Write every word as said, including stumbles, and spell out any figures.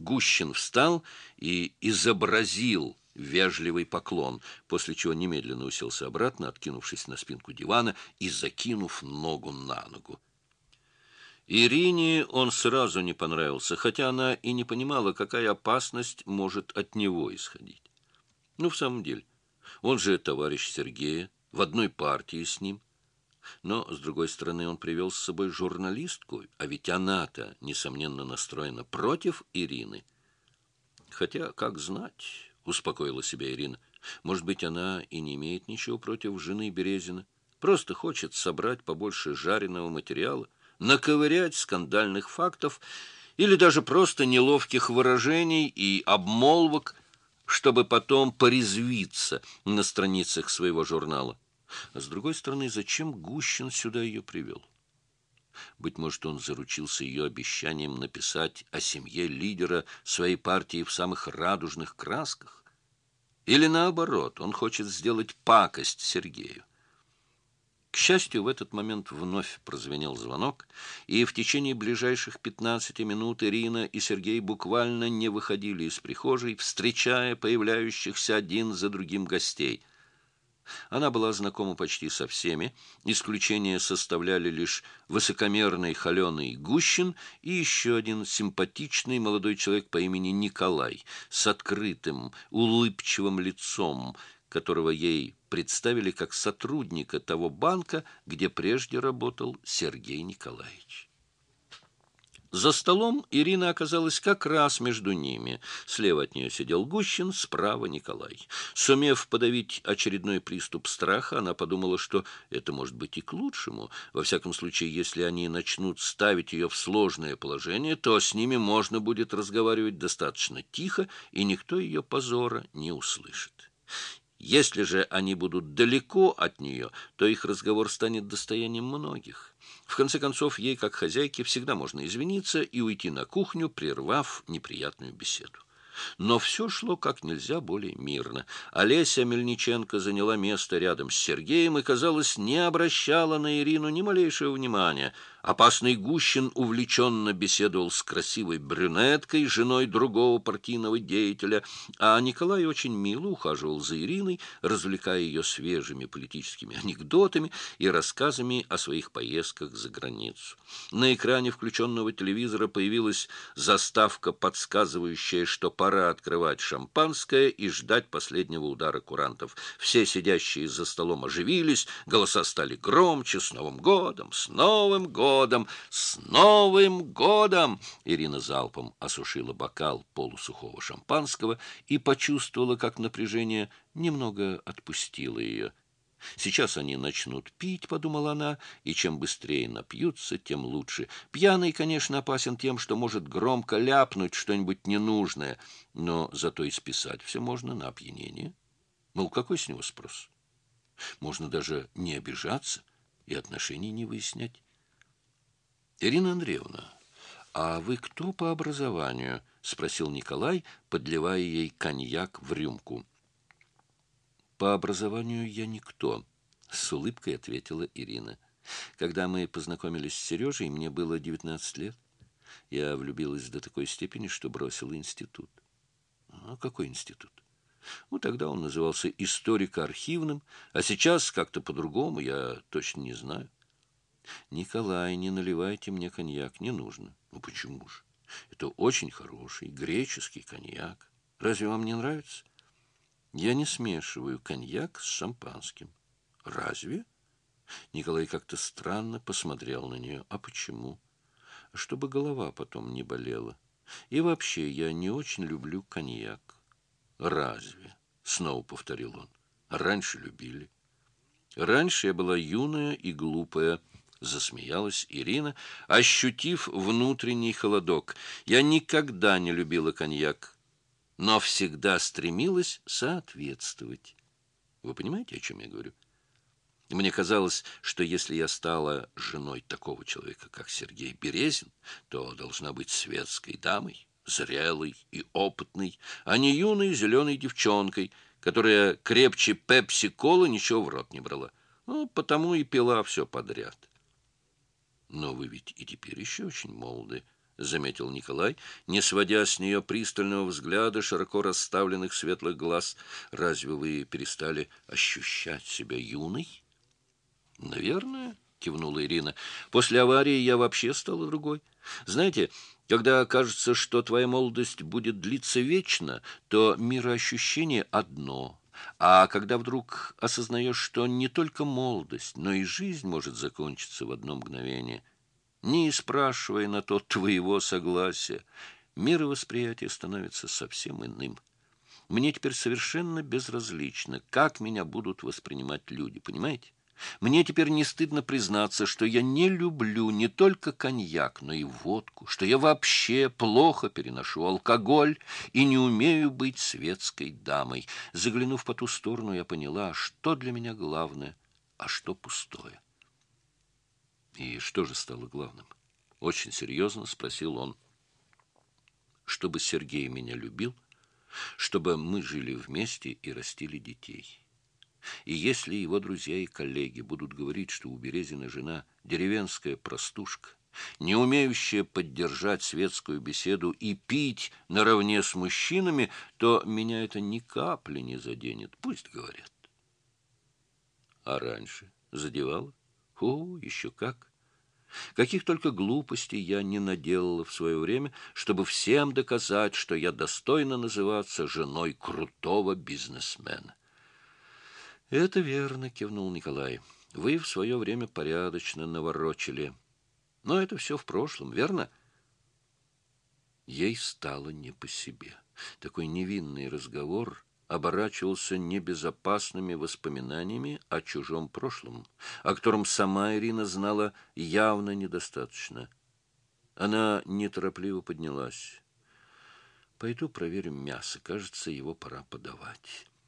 Гущин встал и изобразил вежливый поклон, после чего немедленно уселся обратно, откинувшись на спинку дивана и закинув ногу на ногу. Ирине он сразу не понравился, хотя она и не понимала, какая опасность может от него исходить. Ну, в самом деле, он же товарищ Сергея, в одной партии с ним. Но, с другой стороны, он привел с собой журналистку, а ведь она-то, несомненно, настроена против Ирины. Хотя, как знать, успокоила себя Ирина, может быть, она и не имеет ничего против жены Березина, просто хочет собрать побольше жареного материала, наковырять скандальных фактов или даже просто неловких выражений и обмолвок, чтобы потом порезвиться на страницах своего журнала. А с другой стороны, зачем Гущин сюда ее привел? Быть может, он заручился ее обещанием написать о семье лидера своей партии в самых радужных красках? Или наоборот, он хочет сделать пакость Сергею? К счастью, в этот момент вновь прозвенел звонок, и в течение ближайших пятнадцати минут Ирина и Сергей буквально не выходили из прихожей, встречая появляющихся один за другим гостей. Она была знакома почти со всеми, исключение составляли лишь высокомерный холеный Гущин и еще один симпатичный молодой человек по имени Николай с открытым, улыбчивым лицом, которого ей представили как сотрудника того банка, где прежде работал Сергей Николаевич. За столом Ирина оказалась как раз между ними. Слева от нее сидел Гущин, справа Николай. Сумев подавить очередной приступ страха, она подумала, что это может быть и к лучшему. Во всяком случае, если они начнут ставить ее в сложное положение, то с ними можно будет разговаривать достаточно тихо, и никто ее позора не услышит. Если же они будут далеко от нее, то их разговор станет достоянием многих. В конце концов, ей, как хозяйке, всегда можно извиниться и уйти на кухню, прервав неприятную беседу. Но все шло как нельзя более мирно. Олеся Мельниченко заняла место рядом с Сергеем и, казалось, не обращала на Ирину ни малейшего внимания. Опасный Гущин увлеченно беседовал с красивой брюнеткой, женой другого партийного деятеля, а Николай очень мило ухаживал за Ириной, развлекая ее свежими политическими анекдотами и рассказами о своих поездках за границу. На экране включенного телевизора появилась заставка, подсказывающая, что пора открывать шампанское и ждать последнего удара курантов. Все сидящие за столом оживились, голоса стали громче. «С Новым годом! С Новым годом! С Новым годом!» Ирина залпом осушила бокал полусухого шампанского и почувствовала, как напряжение немного отпустило ее. «Сейчас они начнут пить», — подумала она, — «и чем быстрее напьются, тем лучше. Пьяный, конечно, опасен тем, что может громко ляпнуть что-нибудь ненужное, но зато и списать все можно на опьянение. Мол, какой с него спрос? Можно даже не обижаться и отношений не выяснять». «Ирина Андреевна, а вы кто по образованию?» — спросил Николай, подливая ей коньяк в рюмку. «По образованию я никто», — с улыбкой ответила Ирина. «Когда мы познакомились с Сережей, мне было девятнадцать лет. Я влюбилась до такой степени, что бросила институт». «А какой институт?» «Ну, тогда он назывался историко-архивным, а сейчас как-то по-другому, я точно не знаю». «Николай, не наливайте мне коньяк, не нужно». «Ну, почему же? Это очень хороший греческий коньяк. Разве вам не нравится?» «Я не смешиваю коньяк с шампанским». «Разве?» Николай как-то странно посмотрел на нее. «А почему?» «Чтобы голова потом не болела. И вообще, я не очень люблю коньяк». «Разве?» — снова повторил он. «Раньше любили». «Раньше я была юная и глупая», — засмеялась Ирина, ощутив внутренний холодок. «Я никогда не любила коньяк, но всегда стремилась соответствовать». Вы понимаете, о чем я говорю? Мне казалось, что если я стала женой такого человека, как Сергей Березин, то должна быть светской дамой, зрелой и опытной, а не юной зеленой девчонкой, которая крепче пепси-колы ничего в рот не брала. Ну, потому и пила все подряд. Но вы ведь и теперь еще очень молоды, — заметил Николай, не сводя с нее пристального взгляда широко расставленных светлых глаз. «Разве вы перестали ощущать себя юной?» «Наверное», — кивнула Ирина. «После аварии я вообще стала другой. Знаете, когда кажется, что твоя молодость будет длиться вечно, то мироощущение одно, а когда вдруг осознаешь, что не только молодость, но и жизнь может закончиться в одно мгновение, не спрашивая на то твоего согласия, мировосприятие становится совсем иным. Мне теперь совершенно безразлично, как меня будут воспринимать люди, понимаете? Мне теперь не стыдно признаться, что я не люблю не только коньяк, но и водку, что я вообще плохо переношу алкоголь и не умею быть светской дамой. Заглянув по ту сторону, я поняла, что для меня главное, а что пустое. И что же стало главным? Очень серьезно спросил он. Чтобы Сергей меня любил, чтобы мы жили вместе и растили детей. И если его друзья и коллеги будут говорить, что у Березина жена деревенская простушка, не умеющая поддержать светскую беседу и пить наравне с мужчинами, то меня это ни капли не заденет. Пусть говорят. А раньше задевало? О, еще как! Каких только глупостей я не наделала в свое время, чтобы всем доказать, что я достойна называться женой крутого бизнесмена. «Это верно», — кивнул Николай. «Вы в свое время порядочно наворочили. Но это все в прошлом, верно?» Ей стало не по себе. Такой невинный разговор оборачивался небезопасными воспоминаниями о чужом прошлом, о котором сама Ирина знала явно недостаточно. Она неторопливо поднялась. «Пойду проверим мясо. Кажется, его пора подавать».